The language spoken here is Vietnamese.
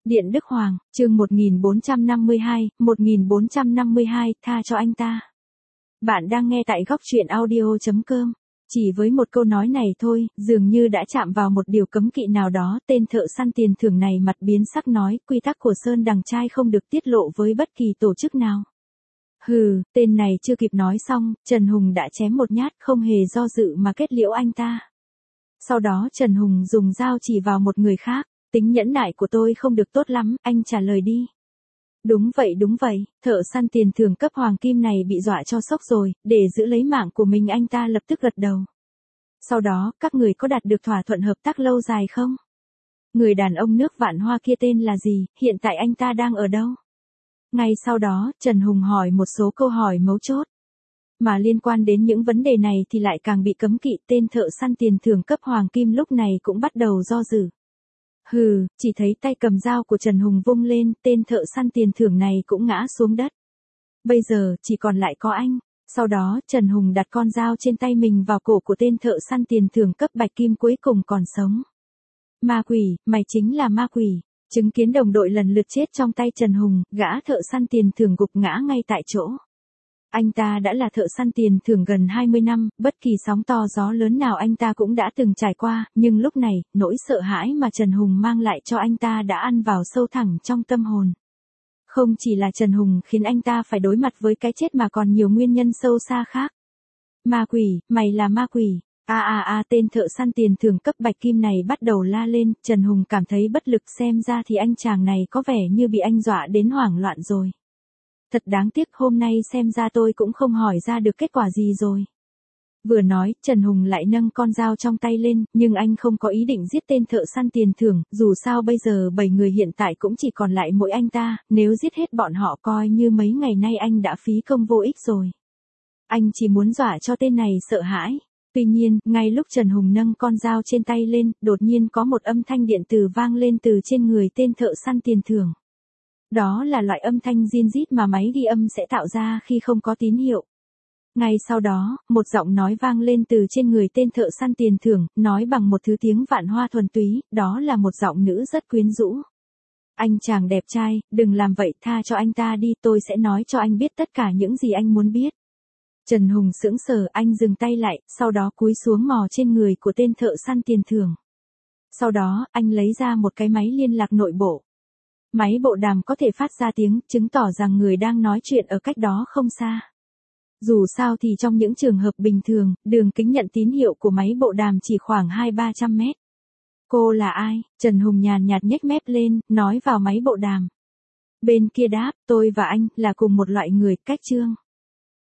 Điện Đức Hoàng, chương 1452, tha cho anh ta. Bạn đang nghe tại góc truyện audio.com. Chỉ với một câu nói này thôi, dường như đã chạm vào một điều cấm kỵ nào đó, tên thợ săn tiền thưởng này mặt biến sắc nói, quy tắc của Sơn Đằng Trai không được tiết lộ với bất kỳ tổ chức nào. Hừ, tên này chưa kịp nói xong, Trần Hùng đã chém một nhát không hề do dự mà kết liễu anh ta. Sau đó Trần Hùng dùng dao chỉ vào một người khác. Tính nhẫn nại của tôi không được tốt lắm, anh trả lời đi. Đúng vậy, thợ săn tiền thưởng cấp hoàng kim này bị dọa cho sốc rồi, để giữ lấy mạng của mình anh ta lập tức gật đầu. Sau đó, các người có đạt được thỏa thuận hợp tác lâu dài không? Người đàn ông nước Vạn Hoa kia tên là gì, hiện tại anh ta đang ở đâu? Ngay sau đó, Trần Hùng hỏi một số câu hỏi mấu chốt. Mà liên quan đến những vấn đề này thì lại càng bị cấm kỵ, tên thợ săn tiền thưởng cấp hoàng kim lúc này cũng bắt đầu do dự. Hừ, chỉ thấy tay cầm dao của Trần Hùng vung lên, tên thợ săn tiền thưởng này cũng ngã xuống đất. Bây giờ, chỉ còn lại có anh. Sau đó, Trần Hùng đặt con dao trên tay mình vào cổ của tên thợ săn tiền thưởng cấp bạch kim cuối cùng còn sống. Ma quỷ, mày chính là ma quỷ. Chứng kiến đồng đội lần lượt chết trong tay Trần Hùng, gã thợ săn tiền thưởng gục ngã ngay tại chỗ. Anh ta đã là thợ săn tiền thưởng gần 20 năm, bất kỳ sóng to gió lớn nào anh ta cũng đã từng trải qua, nhưng lúc này, nỗi sợ hãi mà Trần Hùng mang lại cho anh ta đã ăn vào sâu thẳm trong tâm hồn. Không chỉ là Trần Hùng khiến anh ta phải đối mặt với cái chết mà còn nhiều nguyên nhân sâu xa khác. Ma quỷ, mày là ma quỷ. Tên thợ săn tiền thưởng cấp bạch kim này bắt đầu la lên, Trần Hùng cảm thấy bất lực, xem ra thì anh chàng này có vẻ như bị anh dọa đến hoảng loạn rồi. Thật đáng tiếc, hôm nay xem ra tôi cũng không hỏi ra được kết quả gì rồi. Vừa nói, Trần Hùng lại nâng con dao trong tay lên, nhưng anh không có ý định giết tên thợ săn tiền thưởng, dù sao bây giờ 7 người hiện tại cũng chỉ còn lại mỗi anh ta, nếu giết hết bọn họ coi như mấy ngày nay anh đã phí công vô ích rồi. Anh chỉ muốn dọa cho tên này sợ hãi. Tuy nhiên, ngay lúc Trần Hùng nâng con dao trên tay lên, đột nhiên có một âm thanh điện tử vang lên từ trên người tên thợ săn tiền thưởng. Đó là loại âm thanh rin rít mà máy ghi âm sẽ tạo ra khi không có tín hiệu. Ngay sau đó, một giọng nói vang lên từ trên người tên thợ săn tiền thưởng, nói bằng một thứ tiếng Vạn Hoa thuần túy, đó là một giọng nữ rất quyến rũ. Anh chàng đẹp trai, đừng làm vậy, tha cho anh ta đi, tôi sẽ nói cho anh biết tất cả những gì anh muốn biết. Trần Hùng sững sờ, anh dừng tay lại, sau đó cúi xuống mò trên người của tên thợ săn tiền thưởng. Sau đó, anh lấy ra một cái máy liên lạc nội bộ. Máy bộ đàm có thể phát ra tiếng, chứng tỏ rằng người đang nói chuyện ở cách đó không xa. Dù sao thì trong những trường hợp bình thường, đường kính nhận tín hiệu của máy bộ đàm chỉ khoảng 200-300 mét. Cô là ai? Trần Hùng nhàn nhạt nhếch mép lên, nói vào máy bộ đàm. Bên kia đáp, tôi và anh là cùng một loại người, cách chương.